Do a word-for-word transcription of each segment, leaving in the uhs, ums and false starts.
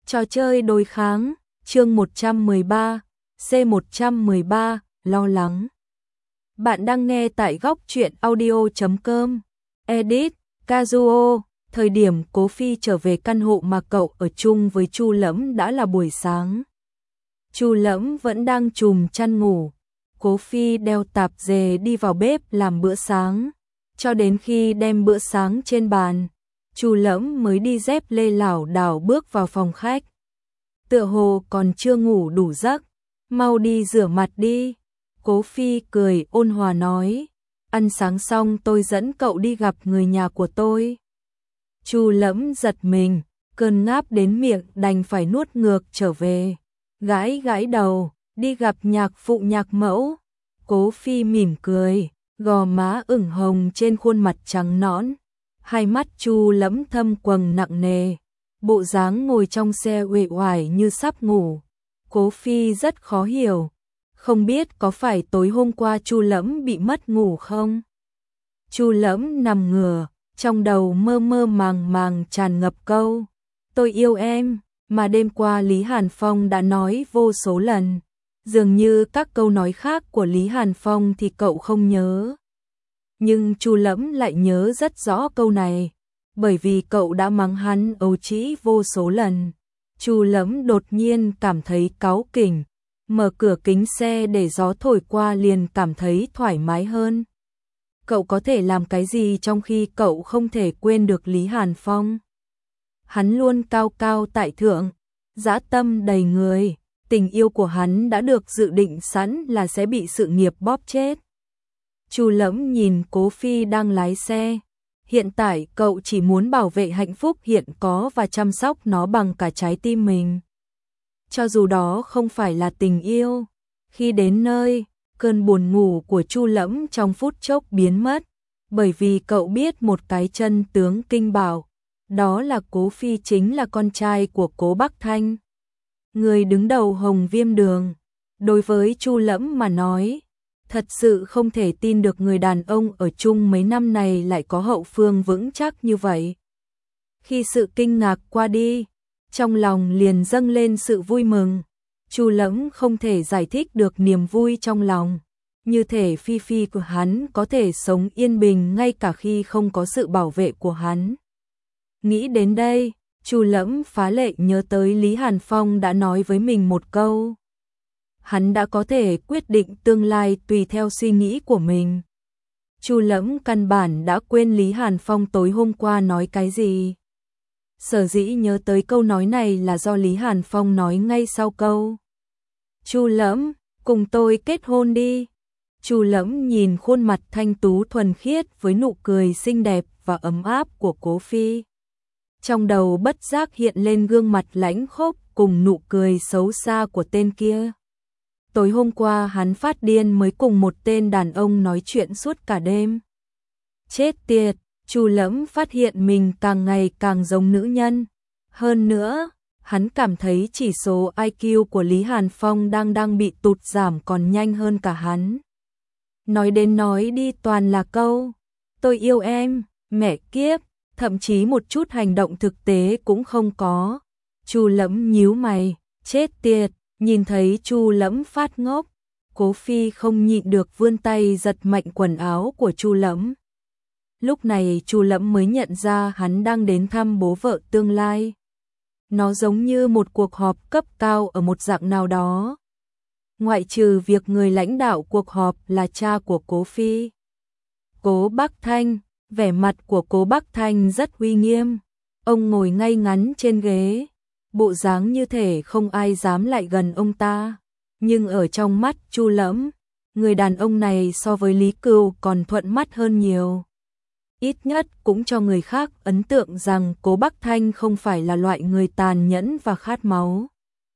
Trò chơi đối kháng, chương một trăm mười ba, C một trăm mười ba, lo lắng. Bạn đang nghe tại góc truyện audio chấm com. Edit, Kazuo, thời điểm Cố Phi trở về căn hộ mà cậu ở chung với Chu Lẫm đã là buổi sáng. Chu Lẫm vẫn đang trùm chăn ngủ. Cố Phi đeo tạp dề đi vào bếp làm bữa sáng, cho đến khi đem bữa sáng trên bàn, Chu Lẫm mới đi dép lê lảo đảo bước vào phòng khách. Tựa hồ còn chưa ngủ đủ giấc, mau đi rửa mặt đi. Cố Phi cười ôn hòa nói, ăn sáng xong tôi dẫn cậu đi gặp người nhà của tôi. Chu Lẫm giật mình, cơn ngáp đến miệng đành phải nuốt ngược trở về, gãi gãi đầu, đi gặp nhạc phụ nhạc mẫu. Cố Phi mỉm cười, gò má ửng hồng trên khuôn mặt trắng nõn, hai mắt Chu Lẫm thâm quầng nặng nề, bộ dáng ngồi trong xe uể oải như sắp ngủ. Cố Phi rất khó hiểu, không biết có phải tối hôm qua Chu Lẫm bị mất ngủ không? Chu Lẫm nằm ngửa, trong đầu mơ mơ màng màng tràn ngập câu tôi yêu em mà đêm qua Lý Hàn Phong đã nói vô số lần. Dường như các câu nói khác của Lý Hàn Phong thì cậu không nhớ. Nhưng Chu Lẫm lại nhớ rất rõ câu này, bởi vì cậu đã mắng hắn ấu trĩ vô số lần. Chu Lẫm đột nhiên cảm thấy cáu kỉnh, mở cửa kính xe để gió thổi qua liền cảm thấy thoải mái hơn. Cậu có thể làm cái gì trong khi cậu không thể quên được Lý Hàn Phong? Hắn luôn cao cao tại thượng, dã tâm đầy người. Tình yêu của hắn đã được dự định sẵn là sẽ bị sự nghiệp bóp chết. Chu Lẫm nhìn Cố Phi đang lái xe. Hiện tại cậu chỉ muốn bảo vệ hạnh phúc hiện có và chăm sóc nó bằng cả trái tim mình. Cho dù đó không phải là tình yêu. Khi đến nơi, cơn buồn ngủ của Chu Lẫm trong phút chốc biến mất, bởi vì cậu biết một cái chân tướng kinh bảo, đó là Cố Phi chính là con trai của Cố Bắc Thanh, người đứng đầu Hồng Viêm Đường. Đối với Chu Lẫm mà nói, thật sự không thể tin được người đàn ông ở chung mấy năm này lại có hậu phương vững chắc như vậy. Khi sự kinh ngạc qua đi, trong lòng liền dâng lên sự vui mừng. Chu Lẫm không thể giải thích được niềm vui trong lòng, như thể Phi Phi của hắn có thể sống yên bình ngay cả khi không có sự bảo vệ của hắn. Nghĩ đến đây, Chu Lẫm phá lệ nhớ tới Lý Hàn Phong đã nói với mình một câu. Hắn đã có thể quyết định tương lai tùy theo suy nghĩ của mình. Chu Lẫm căn bản đã quên Lý Hàn Phong tối hôm qua nói cái gì. Sở dĩ nhớ tới câu nói này là do Lý Hàn Phong nói ngay sau câu. Chu Lẫm, cùng tôi kết hôn đi. Chu Lẫm nhìn khuôn mặt thanh tú thuần khiết với nụ cười xinh đẹp và ấm áp của Cố Phi. Trong đầu bất giác hiện lên gương mặt lãnh khốc cùng nụ cười xấu xa của tên kia. Tối hôm qua hắn phát điên mới cùng một tên đàn ông nói chuyện suốt cả đêm. Chết tiệt, Chu Lẫm phát hiện mình càng ngày càng giống nữ nhân. Hơn nữa, hắn cảm thấy chỉ số I Q của Lý Hàn Phong đang đang bị tụt giảm còn nhanh hơn cả hắn. Nói đến nói đi toàn là câu tôi yêu em, mẹ kiếp. Thậm chí một chút hành động thực tế cũng không có. Chu Lẫm nhíu mày, chết tiệt, nhìn thấy Chu Lẫm phát ngốc, Cố Phi không nhịn được vươn tay giật mạnh quần áo của Chu Lẫm. Lúc này Chu Lẫm mới nhận ra hắn đang đến thăm bố vợ tương lai. Nó giống như một cuộc họp cấp cao ở một dạng nào đó. Ngoại trừ việc người lãnh đạo cuộc họp là cha của Cố Phi, Cố Bắc Thanh. Vẻ mặt của Cố Bắc Thanh rất uy nghiêm, ông ngồi ngay ngắn trên ghế, bộ dáng như thể không ai dám lại gần ông ta. Nhưng ở trong mắt Chu Lẫm, người đàn ông này so với Lý Cừu còn thuận mắt hơn nhiều. Ít nhất cũng cho người khác ấn tượng rằng Cố Bắc Thanh không phải là loại người tàn nhẫn và khát máu.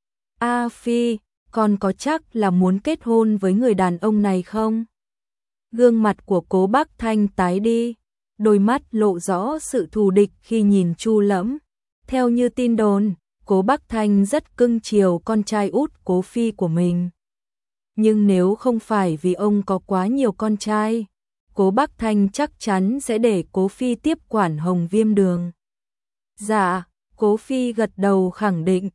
A Phi, con có chắc là muốn kết hôn với người đàn ông này không? Gương mặt của Cố Bắc Thanh tái đi. Đôi mắt lộ rõ sự thù địch khi nhìn Chu Lẫm. Theo như tin đồn, Cố Bắc Thanh rất cưng chiều con trai út Cố Phi của mình. Nhưng nếu không phải vì ông có quá nhiều con trai, Cố Bắc Thanh chắc chắn sẽ để Cố Phi tiếp quản Hồng Viêm Đường. Dạ, Cố Phi gật đầu khẳng định,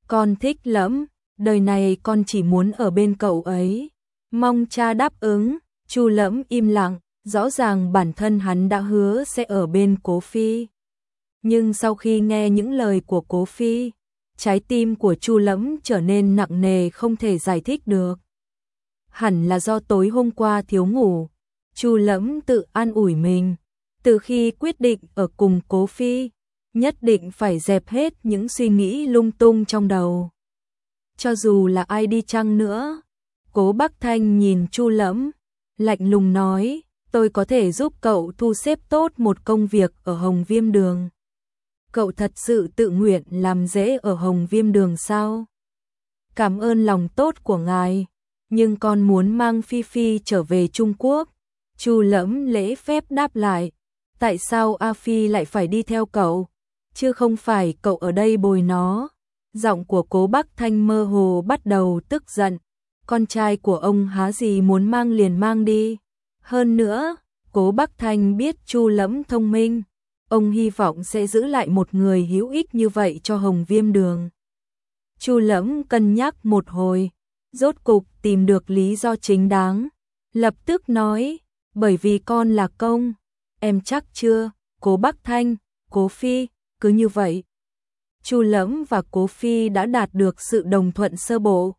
Con thích lắm, đời này con chỉ muốn ở bên cậu ấy. Mong cha đáp ứng. Chu Lẫm im lặng, rõ ràng bản thân hắn đã hứa sẽ ở bên Cố Phi. Nhưng sau khi nghe những lời của Cố Phi, trái tim của Chu Lẫm trở nên nặng nề không thể giải thích được. Hẳn là do tối hôm qua thiếu ngủ. Chu Lẫm tự an ủi mình, từ khi quyết định ở cùng Cố Phi, nhất định phải dẹp hết những suy nghĩ lung tung trong đầu. Cho dù là ai đi chăng nữa, Cố Bắc Thanh nhìn Chu Lẫm, lạnh lùng nói, tôi có thể giúp cậu thu xếp tốt một công việc ở Hồng Viêm Đường. Cậu thật sự tự nguyện làm rễ ở Hồng Viêm Đường sao? Cảm ơn lòng tốt của ngài, nhưng con muốn mang Phi Phi trở về Trung Quốc. Chu Lẫm lễ phép đáp lại, tại sao A Phi lại phải đi theo cậu, chứ không phải cậu ở đây bồi nó? Giọng của Cố Bắc Thanh mơ hồ bắt đầu tức giận, con trai của ông há gì muốn mang liền mang đi. Hơn nữa, Cố Bắc Thanh biết Chu Lẫm thông minh, ông hy vọng sẽ giữ lại một người hữu ích như vậy cho Hồng Viêm Đường. Chu Lẫm cân nhắc một hồi, rốt cục tìm được lý do chính đáng, lập tức nói, bởi vì con là công, em chắc chưa? Cố Bắc Thanh, Cố Phi, cứ như vậy. Chu Lẫm và Cố Phi đã đạt được sự đồng thuận sơ bộ.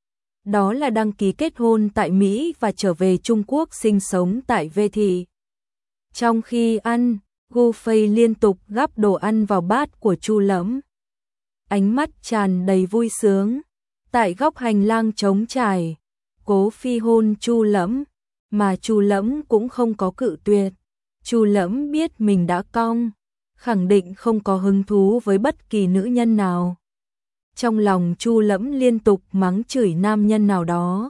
Đó là đăng ký kết hôn tại Mỹ và trở về Trung Quốc sinh sống tại Vê Thị. Trong khi ăn, Gu Fei liên tục gắp đồ ăn vào bát của Chu Lẫm. Ánh mắt tràn đầy vui sướng. Tại góc hành lang trống trải, Cố Phi hôn Chu Lẫm, mà Chu Lẫm cũng không có cự tuyệt. Chu Lẫm biết mình đã cong, khẳng định không có hứng thú với bất kỳ nữ nhân nào. Trong lòng Chu Lẫm liên tục mắng chửi nam nhân nào đó.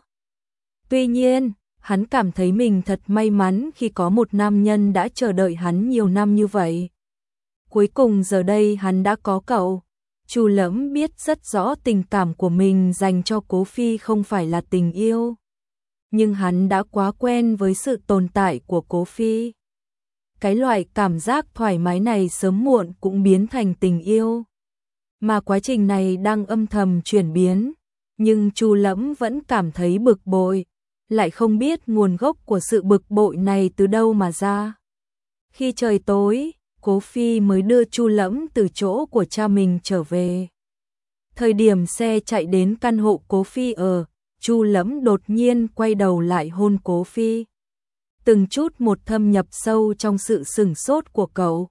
Tuy nhiên, hắn cảm thấy mình thật may mắn khi có một nam nhân đã chờ đợi hắn nhiều năm như vậy. Cuối cùng giờ đây hắn đã có cậu. Chu Lẫm biết rất rõ tình cảm của mình dành cho Cố Phi không phải là tình yêu. Nhưng hắn đã quá quen với sự tồn tại của Cố Phi. Cái loại cảm giác thoải mái này sớm muộn cũng biến thành tình yêu. Mà quá trình này đang âm thầm chuyển biến, nhưng Chu Lẫm vẫn cảm thấy bực bội, lại không biết nguồn gốc của sự bực bội này từ đâu mà ra. Khi trời tối, Cố Phi mới đưa Chu Lẫm từ chỗ của cha mình trở về. Thời điểm xe chạy đến căn hộ Cố Phi ở, Chu Lẫm đột nhiên quay đầu lại hôn Cố Phi. Từng chút một thâm nhập sâu trong sự sửng sốt của cậu.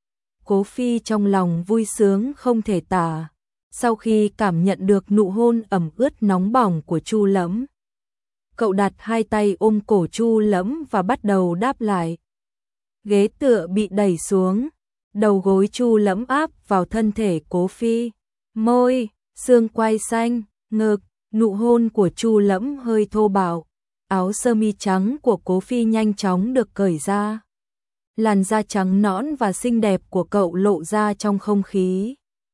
Cố Phi trong lòng vui sướng không thể tả, sau khi cảm nhận được nụ hôn ẩm ướt nóng bỏng của Chu Lẫm. Cậu đặt hai tay ôm cổ Chu Lẫm và bắt đầu đáp lại. Ghế tựa bị đẩy xuống, đầu gối Chu Lẫm áp vào thân thể Cố Phi. Môi, xương quai xanh, ngực, nụ hôn của Chu Lẫm hơi thô bạo. Áo sơ mi trắng của Cố Phi nhanh chóng được cởi ra. Làn da trắng nõn và xinh đẹp của cậu lộ ra trong không khí.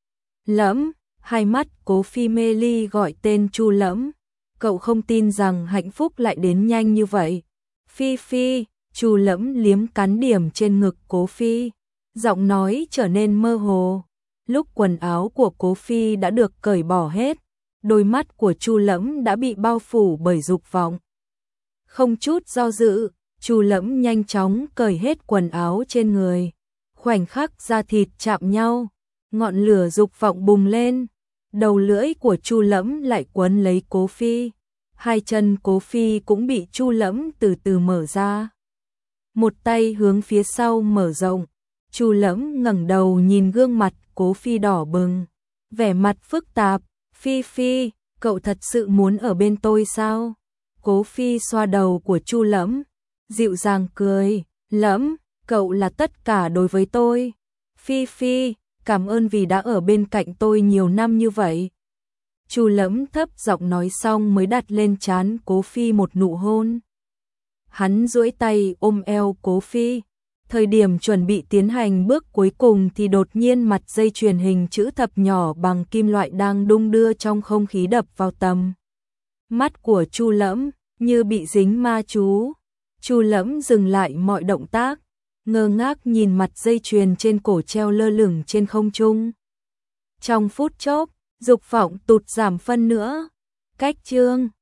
Lẫm, hai mắt Cố Phi mê ly gọi tên Chu Lẫm. Cậu không tin rằng hạnh phúc lại đến nhanh như vậy. Phi Phi, Chu Lẫm liếm cắn điểm trên ngực Cố Phi. Giọng nói trở nên mơ hồ. Lúc quần áo của Cố Phi đã được cởi bỏ hết, đôi mắt của Chu Lẫm đã bị bao phủ bởi dục vọng. Không chút do dự, Chu Lẫm nhanh chóng cởi hết quần áo trên người. Khoảnh khắc da thịt chạm nhau, ngọn lửa dục vọng bùng lên. Đầu lưỡi của Chu Lẫm lại quấn lấy Cố Phi. Hai chân Cố Phi cũng bị Chu Lẫm từ từ mở ra. Một tay hướng phía sau mở rộng. Chu Lẫm ngẩng đầu nhìn gương mặt Cố Phi đỏ bừng, vẻ mặt phức tạp. Phi Phi, cậu thật sự muốn ở bên tôi sao? Cố Phi xoa đầu của Chu Lẫm, dịu dàng cười. Lẫm, cậu là tất cả đối với tôi. Phi Phi, cảm ơn vì đã ở bên cạnh tôi nhiều năm như vậy. Chu Lẫm thấp giọng nói xong mới đặt lên trán Cố Phi một nụ hôn. Hắn duỗi tay ôm eo Cố Phi. Thời điểm chuẩn bị tiến hành bước cuối cùng thì đột nhiên mặt dây chuyền hình chữ thập nhỏ bằng kim loại đang đung đưa trong không khí đập vào tầm mắt của Chu Lẫm, như bị dính ma chú. Chu Lẫm dừng lại mọi động tác, ngơ ngác nhìn mặt dây chuyền trên cổ treo lơ lửng trên không trung. Trong phút chốc, dục vọng tụt giảm phân nữa. Cách chương